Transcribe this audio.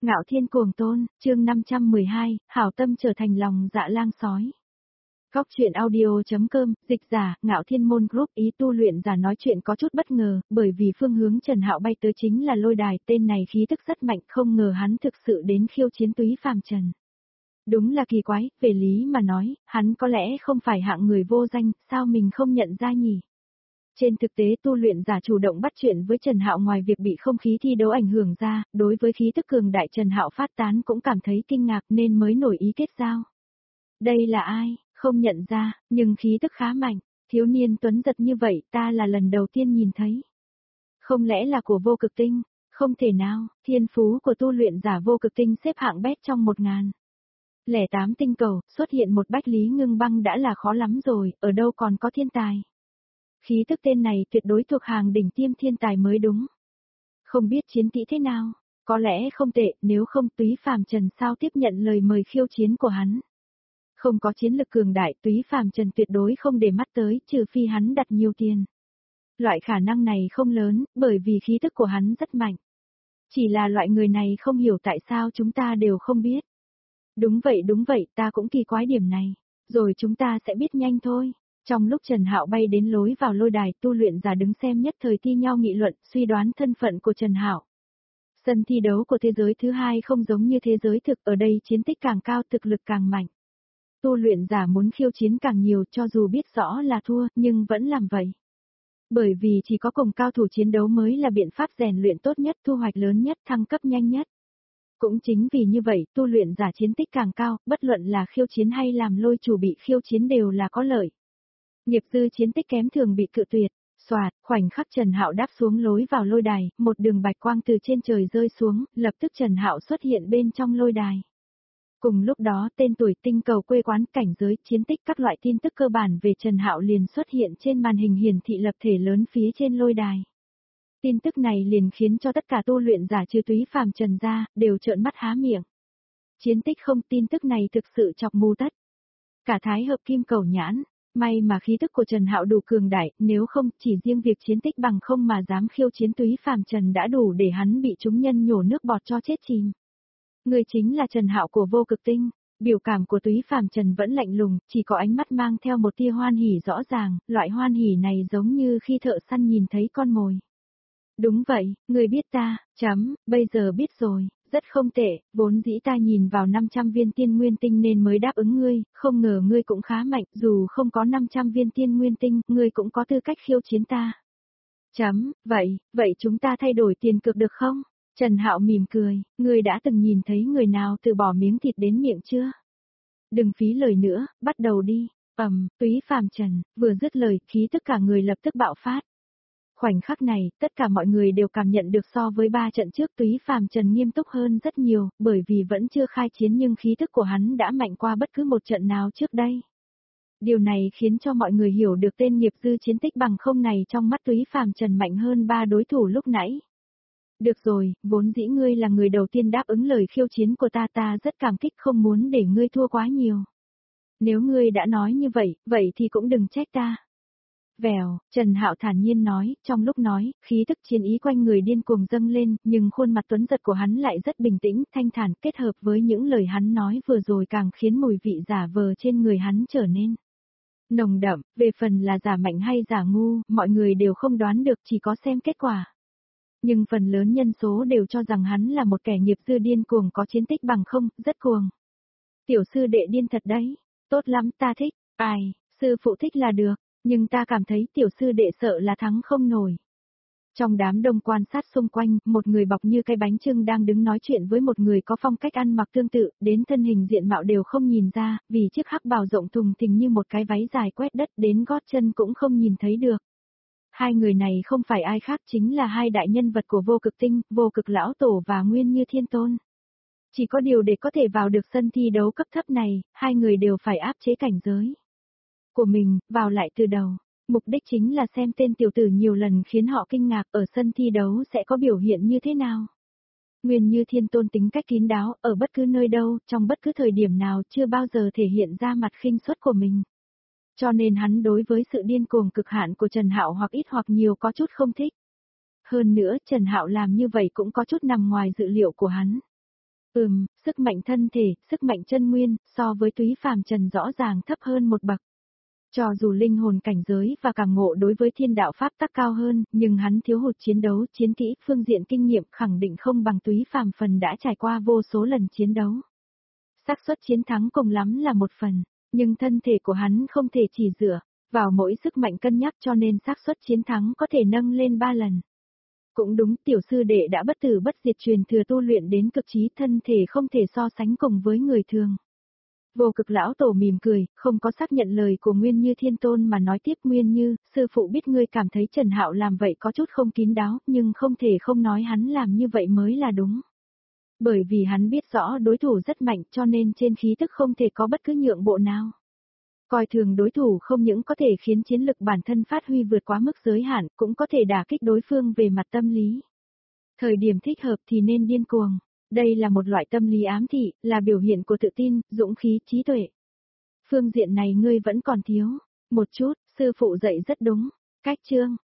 Ngạo Thiên Cuồng Tôn, chương 512, hảo tâm trở thành lòng dạ lang sói. Góc truyện audio.com, dịch giả, Ngạo Thiên Môn Group. Ý tu luyện giả nói chuyện có chút bất ngờ, bởi vì phương hướng Trần Hạo bay tới chính là lôi đài, tên này khí tức rất mạnh, không ngờ hắn thực sự đến khiêu chiến Túy Phàm Trần. Đúng là kỳ quái, về lý mà nói, hắn có lẽ không phải hạng người vô danh, sao mình không nhận ra nhỉ? Trên thực tế tu luyện giả chủ động bắt chuyện với Trần Hạo ngoài việc bị không khí thi đấu ảnh hưởng ra, đối với khí tức cường đại Trần Hạo phát tán cũng cảm thấy kinh ngạc nên mới nổi ý kết giao. Đây là ai, không nhận ra, nhưng khí tức khá mạnh, thiếu niên tuấn giật như vậy ta là lần đầu tiên nhìn thấy. Không lẽ là của Vô Cực Tinh? Không thể nào, thiên phú của tu luyện giả Vô Cực Tinh xếp hạng bét trong 1008 tinh cầu, xuất hiện một Bách Lý Ngưng Băng đã là khó lắm rồi, ở đâu còn có thiên tài. Khí tức tên này tuyệt đối thuộc hàng đỉnh tiêm thiên tài mới đúng. Không biết chiến tỷ thế nào, có lẽ không tệ, nếu không Túy Phàm Trần sao tiếp nhận lời mời khiêu chiến của hắn. Không có chiến lực cường đại, Túy Phàm Trần tuyệt đối không để mắt tới, trừ phi hắn đặt nhiều tiền. Loại khả năng này không lớn, bởi vì khí tức của hắn rất mạnh. Chỉ là loại người này không hiểu tại sao chúng ta đều không biết. Đúng vậy, ta cũng kỳ quái điểm này. Rồi chúng ta sẽ biết nhanh thôi. Trong lúc Trần Hạo bay đến lối vào lôi đài, tu luyện giả đứng xem nhất thời thi nhau nghị luận, suy đoán thân phận của Trần Hạo. Sân thi đấu của thế giới thứ hai không giống như thế giới thực, ở đây chiến tích càng cao, thực lực càng mạnh. Tu luyện giả muốn khiêu chiến càng nhiều, cho dù biết rõ là thua, nhưng vẫn làm vậy. Bởi vì chỉ có cùng cao thủ chiến đấu mới là biện pháp rèn luyện tốt nhất, thu hoạch lớn nhất, thăng cấp nhanh nhất. Cũng chính vì như vậy, tu luyện giả chiến tích càng cao, bất luận là khiêu chiến hay làm lôi chủ bị khiêu chiến đều là có lợi. Nghiệp dư chiến tích kém thường bị cự tuyệt. Soạt, khoảnh khắc Trần Hạo đáp xuống lối vào lôi đài, một đường bạch quang từ trên trời rơi xuống, lập tức Trần Hạo xuất hiện bên trong lôi đài. Cùng lúc đó, tên tuổi, tinh cầu, quê quán, cảnh giới, chiến tích, các loại tin tức cơ bản về Trần Hạo liền xuất hiện trên màn hình hiển thị lập thể lớn phía trên lôi đài. Tin tức này liền khiến cho tất cả tu luyện giả trừ Túy Phàm Trần ra, đều trợn mắt há miệng. Chiến tích không, tin tức này thực sự chọc mù tất. Cả Thái Hợp Kim Cẩu nhãn. May mà khí tức của Trần Hạo đủ cường đại, nếu không, chỉ riêng việc chiến tích bằng không mà dám khiêu chiến Túy Phàm Trần đã đủ để hắn bị chúng nhân nhổ nước bọt cho chết chìm. Người chính là Trần Hạo của Vô Cực Tinh, biểu cảm của Túy Phàm Trần vẫn lạnh lùng, chỉ có ánh mắt mang theo một tia hoan hỉ rõ ràng, loại hoan hỉ này giống như khi thợ săn nhìn thấy con mồi. Đúng vậy, người biết ta, bây giờ biết rồi. Rất không tệ, vốn dĩ ta nhìn vào 500 viên tiên nguyên tinh nên mới đáp ứng ngươi, không ngờ ngươi cũng khá mạnh, dù không có 500 viên tiên nguyên tinh, ngươi cũng có tư cách khiêu chiến ta. Vậy chúng ta thay đổi tiền cược được không? Trần Hạo mỉm cười, ngươi đã từng nhìn thấy người nào từ bỏ miếng thịt đến miệng chưa? Đừng phí lời nữa, bắt đầu đi. Túy Phàm Trần, vừa dứt lời, khí tức cả người lập tức bạo phát. Khoảnh khắc này, tất cả mọi người đều cảm nhận được so với 3 trận trước Túy Phàm Trần nghiêm túc hơn rất nhiều, bởi vì vẫn chưa khai chiến nhưng khí tức của hắn đã mạnh qua bất cứ một trận nào trước đây. Điều này khiến cho mọi người hiểu được tên nghiệp dư chiến tích bằng không này trong mắt Túy Phàm Trần mạnh hơn 3 đối thủ lúc nãy. Được rồi, vốn dĩ ngươi là người đầu tiên đáp ứng lời khiêu chiến của ta rất cảm kích không muốn để ngươi thua quá nhiều. Nếu ngươi đã nói như vậy thì cũng đừng trách ta. Vèo, Trần Hạo thản nhiên nói, trong lúc nói, khí tức chiến ý quanh người điên cuồng dâng lên, nhưng khuôn mặt tuấn giật của hắn lại rất bình tĩnh, thanh thản, kết hợp với những lời hắn nói vừa rồi càng khiến mùi vị giả vờ trên người hắn trở nên nồng đậm, về phần là giả mạnh hay giả ngu, mọi người đều không đoán được, chỉ có xem kết quả. Nhưng phần lớn nhân số đều cho rằng hắn là một kẻ nghiệp dư điên cuồng có chiến tích bằng không, rất cuồng. Tiểu sư đệ điên thật đấy, tốt lắm, ta thích, sư phụ thích là được. Nhưng ta cảm thấy tiểu sư đệ sợ là thắng không nổi. Trong đám đông quan sát xung quanh, một người bọc như cái bánh chưng đang đứng nói chuyện với một người có phong cách ăn mặc tương tự, đến thân hình diện mạo đều không nhìn ra, vì chiếc hắc bào rộng thùng thình như một cái váy dài quét đất đến gót chân cũng không nhìn thấy được. Hai người này không phải ai khác chính là hai đại nhân vật của Vô Cực Tinh, Vô Cực Lão Tổ và Nguyên Như Thiên Tôn. Chỉ có điều để có thể vào được sân thi đấu cấp thấp này, hai người đều phải áp chế cảnh giới của mình, vào lại từ đầu. Mục đích chính là xem tên tiểu tử nhiều lần khiến họ kinh ngạc ở sân thi đấu sẽ có biểu hiện như thế nào. Nguyên Như Thiên Tôn tính cách kín đáo, ở bất cứ nơi đâu, trong bất cứ thời điểm nào chưa bao giờ thể hiện ra mặt khinh suất của mình. Cho nên hắn đối với sự điên cuồng cực hạn của Trần Hạo hoặc ít hoặc nhiều có chút không thích. Hơn nữa Trần Hạo làm như vậy cũng có chút nằm ngoài dự liệu của hắn. Sức mạnh thân thể, sức mạnh chân nguyên, so với Túy Phàm Trần rõ ràng thấp hơn một bậc. Cho dù linh hồn cảnh giới và cảm ngộ đối với thiên đạo pháp tắc cao hơn, nhưng hắn thiếu hụt chiến đấu, chiến kỹ, phương diện kinh nghiệm khẳng định không bằng Túy Phàm phần đã trải qua vô số lần chiến đấu. Xác suất chiến thắng cùng lắm là một phần, nhưng thân thể của hắn không thể chỉ dựa vào mỗi sức mạnh cân nhắc cho nên xác suất chiến thắng có thể nâng lên 3 lần. Cũng đúng, tiểu sư đệ đã bất tử bất diệt truyền thừa tu luyện đến cực trí, thân thể không thể so sánh cùng với người thường. Vô Cực lão tổ mỉm cười, không có xác nhận lời của Nguyên Như Thiên Tôn mà nói tiếp: Nguyên Như, sư phụ biết ngươi cảm thấy Trần Hạo làm vậy có chút không kín đáo, nhưng không thể không nói hắn làm như vậy mới là đúng. Bởi vì hắn biết rõ đối thủ rất mạnh cho nên trên khí tức không thể có bất cứ nhượng bộ nào. Coi thường đối thủ không những có thể khiến chiến lực bản thân phát huy vượt quá mức giới hạn, cũng có thể đả kích đối phương về mặt tâm lý. Thời điểm thích hợp thì nên điên cuồng. Đây là một loại tâm lý ám thị, là biểu hiện của tự tin, dũng khí, trí tuệ. Phương diện này ngươi vẫn còn thiếu. Một chút, sư phụ dạy rất đúng. Cách chương.